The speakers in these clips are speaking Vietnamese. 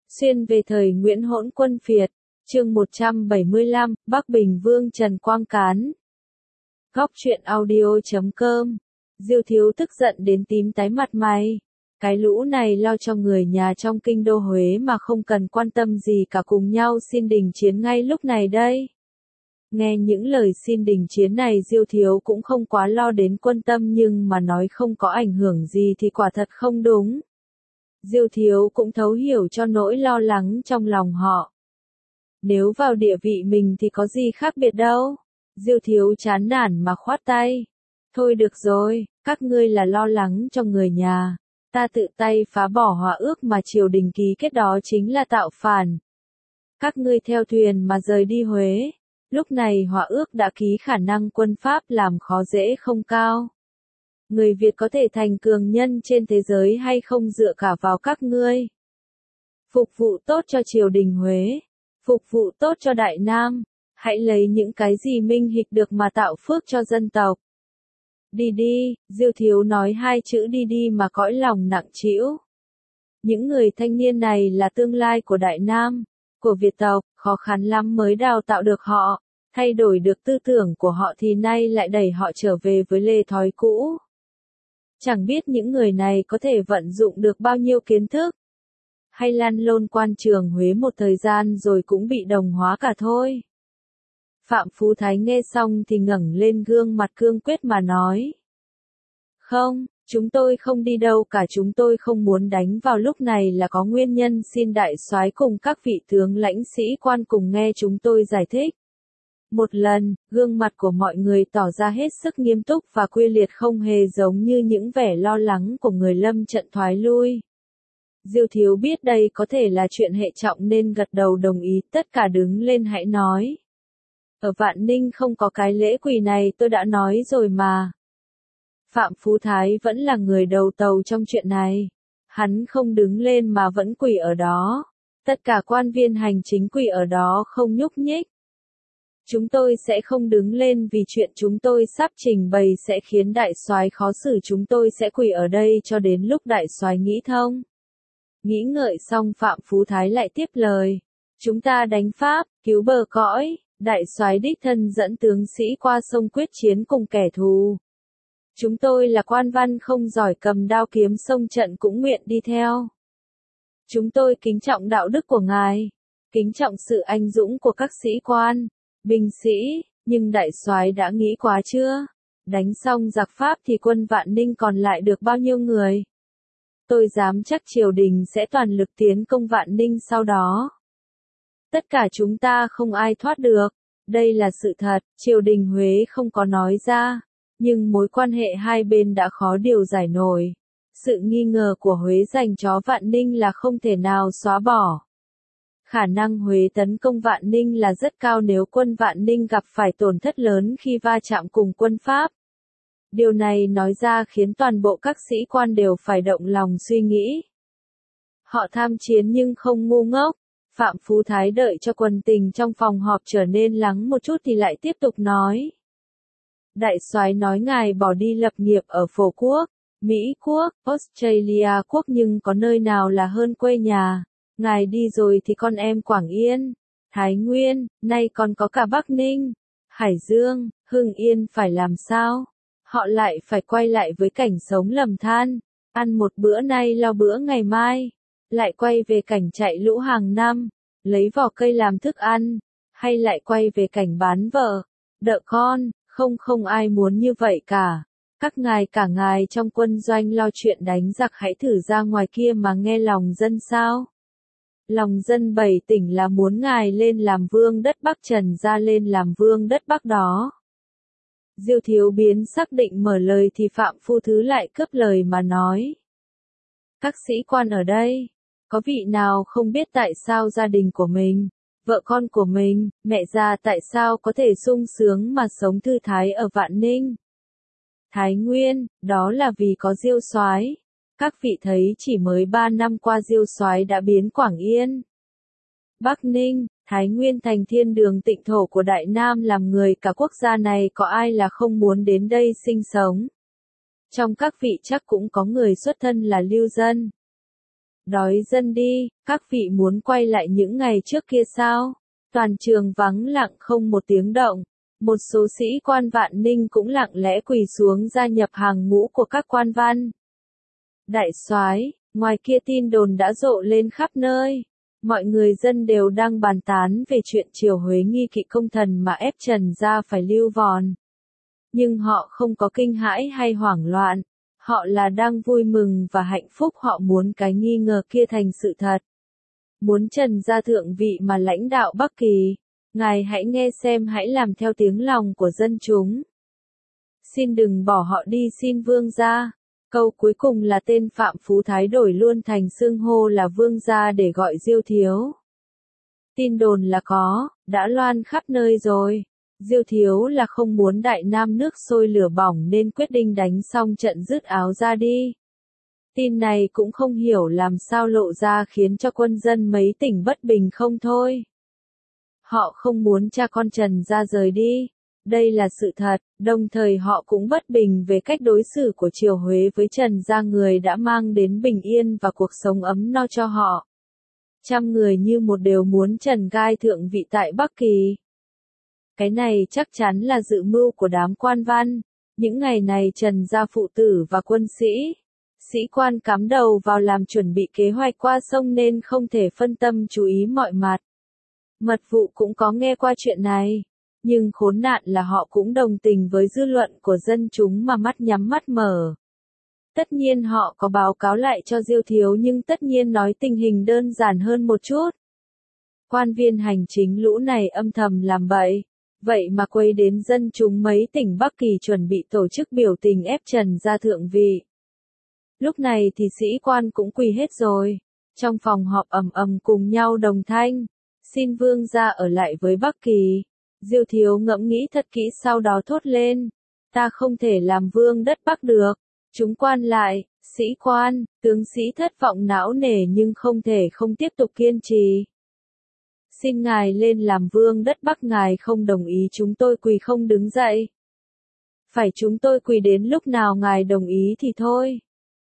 Xuyên về thời Nguyễn Hỗn Quân Phiệt, chương 175, Bắc Bình Vương Trần Quang Cán. Góc truyện audio.com. Diêu Thiếu tức giận đến tím tái mặt mày. Cái lũ này lo cho người nhà trong kinh đô Huế mà không cần quan tâm gì cả, cùng nhau xin đình chiến ngay lúc này đây. Nghe những lời xin đình chiến này, Diêu Thiếu cũng không quá lo đến quân tâm, nhưng mà nói không có ảnh hưởng gì thì quả thật không đúng. Diêu Thiếu cũng thấu hiểu cho nỗi lo lắng trong lòng họ. Nếu vào địa vị mình thì có gì khác biệt đâu. Diêu Thiếu chán nản mà khoát tay. Thôi được rồi, các ngươi là lo lắng cho người nhà. Ta tự tay phá bỏ hòa ước mà triều đình ký kết, đó chính là tạo phản. Các ngươi theo thuyền mà rời đi Huế. Lúc này hòa ước đã ký, khả năng quân Pháp làm khó dễ không cao. Người Việt có thể thành cường nhân trên thế giới hay không dựa cả vào các ngươi. Phục vụ tốt cho triều đình Huế, phục vụ tốt cho Đại Nam, hãy lấy những cái gì minh hịch được mà tạo phước cho dân tộc. Đi đi, Diêu Thiếu nói hai chữ đi đi mà cõi lòng nặng trĩu. Những người thanh niên này là tương lai của Đại Nam, của Việt tộc, khó khăn lắm mới đào tạo được họ, thay đổi được tư tưởng của họ thì nay lại đẩy họ trở về với lề thói cũ. Chẳng biết những người này có thể vận dụng được bao nhiêu kiến thức, hay lăn lôn quan trường Huế một thời gian rồi cũng bị đồng hóa cả thôi. Phạm Phú Thái nghe xong thì ngẩng lên, gương mặt cương quyết mà nói. Không, chúng tôi không đi đâu cả, chúng tôi không muốn đánh vào lúc này là có nguyên nhân, xin đại soái cùng các vị tướng lãnh sĩ quan cùng nghe chúng tôi giải thích. Một lần, gương mặt của mọi người tỏ ra hết sức nghiêm túc và quyết liệt, không hề giống như những vẻ lo lắng của người lâm trận thoái lui. Diêu Thiếu biết đây có thể là chuyện hệ trọng nên gật đầu đồng ý. Tất cả đứng lên, hãy nói. Ở Vạn Ninh không có cái lễ quỳ này, tôi đã nói rồi mà. Phạm Phú Thái vẫn là người đầu tàu trong chuyện này. Hắn không đứng lên mà vẫn quỳ ở đó. Tất cả quan viên hành chính quỳ ở đó không nhúc nhích. Chúng tôi sẽ không đứng lên vì chuyện chúng tôi sắp trình bày sẽ khiến đại soái khó xử, chúng tôi sẽ quỳ ở đây cho đến lúc đại soái nghĩ thông. Nghĩ ngợi xong, Phạm Phú Thái lại tiếp lời. Chúng ta đánh Pháp, cứu bờ cõi, đại soái đích thân dẫn tướng sĩ qua sông quyết chiến cùng kẻ thù. Chúng tôi là quan văn không giỏi cầm đao kiếm sông trận cũng nguyện đi theo. Chúng tôi kính trọng đạo đức của ngài, kính trọng sự anh dũng của các sĩ quan, binh sĩ, nhưng đại soái đã nghĩ quá chưa? Đánh xong giặc Pháp thì quân Vạn Ninh còn lại được bao nhiêu người? Tôi dám chắc triều đình sẽ toàn lực tiến công Vạn Ninh sau đó. Tất cả chúng ta không ai thoát được. Đây là sự thật, triều đình Huế không có nói ra. Nhưng mối quan hệ hai bên đã khó điều giải nổi. Sự nghi ngờ của Huế dành cho Vạn Ninh là không thể nào xóa bỏ. Khả năng Huế tấn công Vạn Ninh là rất cao nếu quân Vạn Ninh gặp phải tổn thất lớn khi va chạm cùng quân Pháp. Điều này nói ra khiến toàn bộ các sĩ quan đều phải động lòng suy nghĩ. Họ tham chiến nhưng không ngu ngốc. Phạm Phú Thái đợi cho quần tình trong phòng họp trở nên lắng một chút thì lại tiếp tục nói. Đại soái nói ngài bỏ đi lập nghiệp ở Phổ Quốc, Mỹ Quốc, Australia Quốc, nhưng có nơi nào là hơn quê nhà. Ngài đi rồi thì con em Quảng Yên, Thái Nguyên, nay còn có cả Bắc Ninh, Hải Dương, Hưng Yên phải làm sao? Họ lại phải quay lại với cảnh sống lầm than, ăn một bữa nay lo bữa ngày mai, lại quay về cảnh chạy lũ hàng năm, lấy vỏ cây làm thức ăn, hay lại quay về cảnh bán vợ, đợ con, không ai muốn như vậy cả. Các ngài cả ngài trong quân doanh lo chuyện đánh giặc, hãy thử ra ngoài kia mà nghe lòng dân sao. Lòng dân 7 tỉnh là muốn ngài lên làm vương đất Bắc, Trần ra lên làm vương đất Bắc đó. Diêu Thiếu biến xác định mở lời thì Phạm Phu Thứ lại cướp lời mà nói. Các sĩ quan ở đây, có vị nào không biết tại sao gia đình của mình, vợ con của mình, mẹ già tại sao có thể sung sướng mà sống thư thái ở Vạn Ninh, Thái Nguyên, đó là vì có Diêu soái. Các vị thấy chỉ mới 3 năm qua Diêu soái đã biến Quảng Yên, Bắc Ninh, Thái Nguyên thành thiên đường tịnh thổ của Đại Nam, làm người cả quốc gia này có ai là không muốn đến đây sinh sống. Trong các vị chắc cũng có người xuất thân là lưu dân. Đói dân đi, các vị muốn quay lại những ngày trước kia sao? Toàn trường vắng lặng không một tiếng động. Một số sĩ quan Vạn Ninh cũng lặng lẽ quỳ xuống gia nhập hàng ngũ của các quan văn. Đại soái, ngoài kia tin đồn đã rộ lên khắp nơi. Mọi người dân đều đang bàn tán về chuyện triều Huế nghi kỵ công thần mà ép Trần gia phải lưu vòn. Nhưng họ không có kinh hãi hay hoảng loạn. Họ là đang vui mừng và hạnh phúc, họ muốn cái nghi ngờ kia thành sự thật. Muốn Trần gia thượng vị mà lãnh đạo Bắc Kỳ. Ngài hãy nghe xem, hãy làm theo tiếng lòng của dân chúng. Xin đừng bỏ họ đi, xin vương gia. Câu cuối cùng là tên Phạm Phú Thái đổi luôn thành xưng hô là vương gia để gọi Diêu Thiếu. Tin đồn là đã loan khắp nơi rồi. Diêu Thiếu là không muốn Đại Nam nước sôi lửa bỏng nên quyết định đánh xong trận dứt áo ra đi. Tin này cũng không hiểu làm sao lộ ra khiến cho quân dân mấy tỉnh bất bình không thôi. Họ không muốn cha con Trần gia rời đi. Đây là sự thật, đồng thời họ cũng bất bình về cách đối xử của triều Huế với Trần gia, người đã mang đến bình yên và cuộc sống ấm no cho họ. Trăm người như một đều muốn Trần Gai thượng vị tại Bắc Kỳ. Cái này chắc chắn là dự mưu của đám quan văn. Những ngày này Trần gia phụ tử và quân sĩ quan cắm đầu vào làm chuẩn bị kế hoạch qua sông nên không thể phân tâm chú ý mọi mặt. Mật vụ cũng có nghe qua chuyện này. Nhưng khốn nạn là họ cũng đồng tình với dư luận của dân chúng mà mắt nhắm mắt mở. Tất nhiên họ có báo cáo lại cho Diêu Thiếu, nhưng tất nhiên nói tình hình đơn giản hơn một chút. Quan viên hành chính lũ này âm thầm làm bậy. Vậy mà quấy đến dân chúng mấy tỉnh Bắc Kỳ chuẩn bị tổ chức biểu tình ép Trần gia thượng vị. Lúc này thì sĩ quan cũng quỳ hết rồi. Trong phòng họp ầm ầm cùng nhau đồng thanh. Xin vương gia ở lại với Bắc Kỳ. Diêu Thiếu ngẫm nghĩ thật kỹ sau đó thốt lên. Ta không thể làm vương đất Bắc được. Chúng quan lại, sĩ quan, tướng sĩ thất vọng não nề nhưng không thể không tiếp tục kiên trì. Xin ngài lên làm vương đất Bắc, ngài không đồng ý chúng tôi quỳ không đứng dậy. Phải chúng tôi quỳ đến lúc nào ngài đồng ý thì thôi.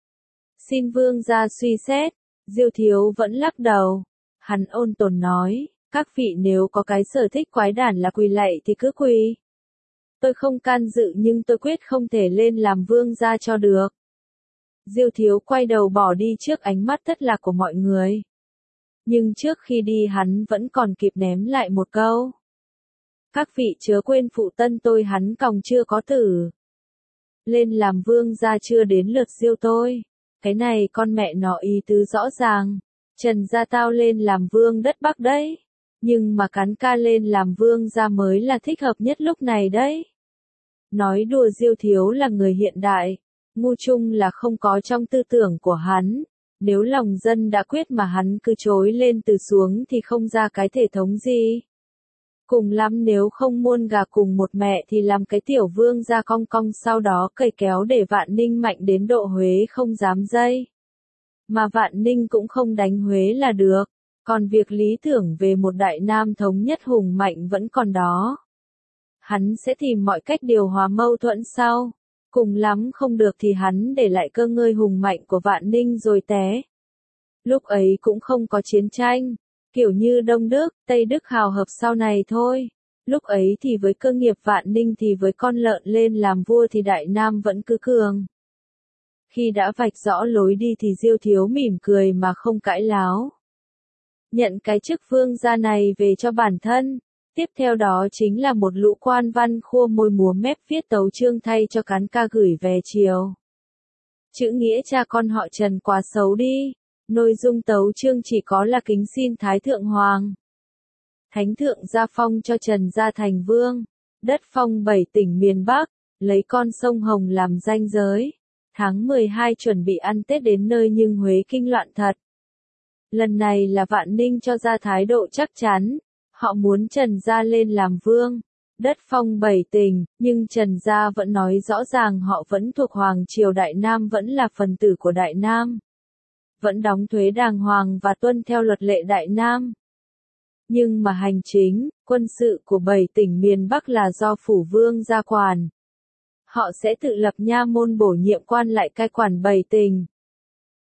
Xin vương gia suy xét. Diêu Thiếu vẫn lắc đầu. Hắn ôn tồn nói, các vị nếu có cái sở thích quái đản là quỳ lạy thì cứ quỳ. Tôi không can dự nhưng tôi quyết không thể lên làm vương gia cho được. Diêu Thiếu quay đầu bỏ đi trước ánh mắt thất lạc của mọi người. Nhưng trước khi đi hắn vẫn còn kịp ném lại một câu. Các vị chớ quên phụ tân tôi, hắn còng chưa có tử. Lên làm vương gia chưa đến lượt Diêu tôi. Cái này con mẹ nó ý tứ rõ ràng. Trần gia tao lên làm vương đất Bắc đấy. Nhưng mà cắn ca lên làm vương gia mới là thích hợp nhất lúc này đấy. Nói đùa, Diêu Thiếu là người hiện đại. Ngu chung là không có trong tư tưởng của hắn. Nếu lòng dân đã quyết mà hắn cứ chối lên từ xuống thì không ra cái thể thống gì. Cùng lắm nếu không muôn gà cùng một mẹ thì làm cái tiểu vương gia cong cong, sau đó cày kéo để Vạn Ninh mạnh đến độ Huế không dám dây. Mà Vạn Ninh cũng không đánh Huế là được. Còn việc lý tưởng về một Đại Nam thống nhất hùng mạnh vẫn còn đó. Hắn sẽ tìm mọi cách điều hòa mâu thuẫn sau. Cùng lắm không được thì hắn để lại cơ ngơi hùng mạnh của Vạn Ninh rồi té. Lúc ấy cũng không có chiến tranh, kiểu như Đông Đức, Tây Đức hào hợp sau này thôi. Lúc ấy thì với cơ nghiệp Vạn Ninh thì với con lợn lên làm vua thì Đại Nam vẫn cứ cường. Khi đã vạch rõ lối đi thì Diêu Thiếu mỉm cười mà không cãi láo. Nhận cái chức vương gia này về cho bản thân. Tiếp theo đó chính là một lũ quan văn khua môi múa mép viết tấu chương thay cho cán ca gửi về triều. Chữ nghĩa cha con họ Trần quá xấu đi. Nội dung tấu chương chỉ có là kính xin Thái Thượng Hoàng, Thánh Thượng gia phong cho Trần gia thành vương, đất phong 7 tỉnh miền Bắc, lấy con sông Hồng làm ranh giới. Tháng 12 chuẩn bị ăn Tết đến nơi nhưng Huế kinh loạn thật. Lần này là Vạn Ninh cho ra thái độ chắc chắn. Họ muốn Trần gia lên làm vương, đất phong 7 tỉnh, nhưng Trần gia vẫn nói rõ ràng họ vẫn thuộc Hoàng triều Đại Nam, vẫn là phần tử của Đại Nam. Vẫn đóng thuế đàng hoàng và tuân theo luật lệ Đại Nam. Nhưng mà hành chính, quân sự của 7 tỉnh miền Bắc là do phủ vương gia quản. Họ sẽ tự lập nha môn bổ nhiệm quan lại cai quản 7 tỉnh.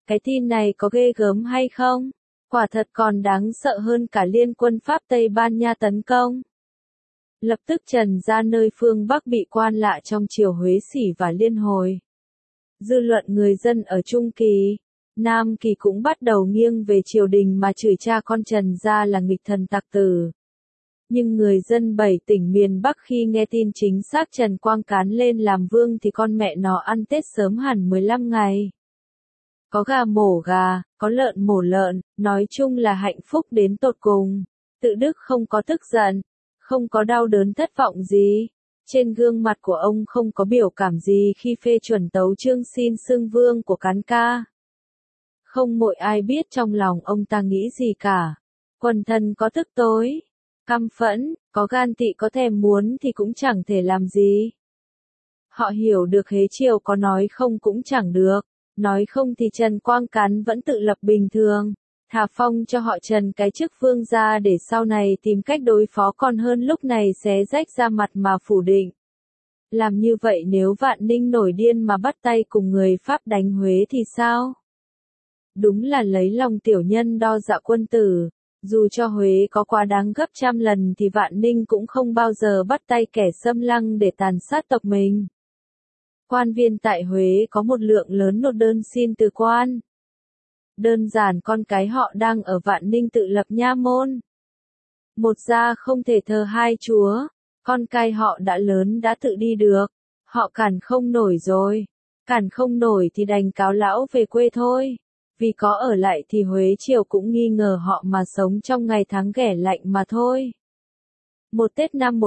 Cái tin này có ghê gớm hay không? Quả thật còn đáng sợ hơn cả liên quân Pháp Tây Ban Nha tấn công. Lập tức trần ra nơi phương Bắc bị quan lạ trong triều Huế Sỉ và Liên Hồi. Dư luận người dân ở Trung Kỳ, Nam Kỳ cũng bắt đầu nghiêng về triều đình mà chửi cha con Trần gia là nghịch thần tặc tử. Nhưng người dân 7 tỉnh miền Bắc khi nghe tin chính xác Trần Quang Cán lên làm vương thì con mẹ nó ăn Tết sớm hẳn 15 ngày. Có gà mổ gà, có lợn mổ lợn, nói chung là hạnh phúc đến tột cùng. Tự Đức không có tức giận, không có đau đớn thất vọng gì. Trên gương mặt của ông không có biểu cảm gì khi phê chuẩn tấu chương xin xưng vương của Cán ca. Không một ai biết trong lòng ông ta nghĩ gì cả. Quần thần có tức tối, căm phẫn, có gan tị có thèm muốn thì cũng chẳng thể làm gì. Họ hiểu được Hế Triều có nói không cũng chẳng được. Nói không thì Trần Quang Cán vẫn tự lập bình thường, thà phong cho họ Trần cái chức vương gia để sau này tìm cách đối phó còn hơn lúc này xé rách ra mặt mà phủ định. Làm như vậy nếu Vạn Ninh nổi điên mà bắt tay cùng người Pháp đánh Huế thì sao? Đúng là lấy lòng tiểu nhân đo dạ quân tử, dù cho Huế có quá đáng gấp trăm lần thì Vạn Ninh cũng không bao giờ bắt tay kẻ xâm lăng để tàn sát tộc mình. Quan viên tại Huế có một lượng lớn nộp đơn xin từ quan. Đơn giản con cái họ đang ở Vạn Ninh tự lập nha môn. Một gia không thể thờ hai chúa, con cái họ đã lớn đã tự đi được, họ cản không nổi rồi. Cản không nổi thì đành cáo lão về quê thôi, vì có ở lại thì Huế Triều cũng nghi ngờ họ mà sống trong ngày tháng ghẻ lạnh mà thôi. Một Tết năm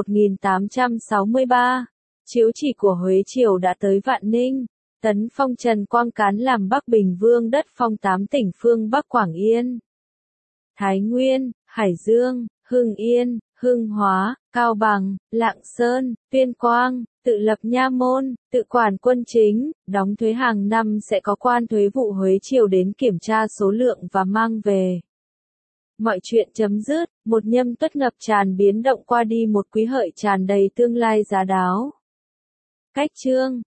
1863. Chiếu chỉ của Huế Triều đã tới Vạn Ninh, tấn phong Trần Quang Cán làm Bắc Bình Vương đất phong 8 tỉnh phương Bắc Quảng Yên, Thái Nguyên, Hải Dương, Hưng Yên, Hưng Hóa, Cao Bằng, Lạng Sơn, Tuyên Quang, tự lập nha môn, tự quản quân chính, đóng thuế hàng năm sẽ có quan thuế vụ Huế Triều đến kiểm tra số lượng và mang về. Mọi chuyện chấm dứt, một Nhâm Tuất ngập tràn biến động qua đi, một Quý Hợi tràn đầy tương lai giá đáo. Cách chương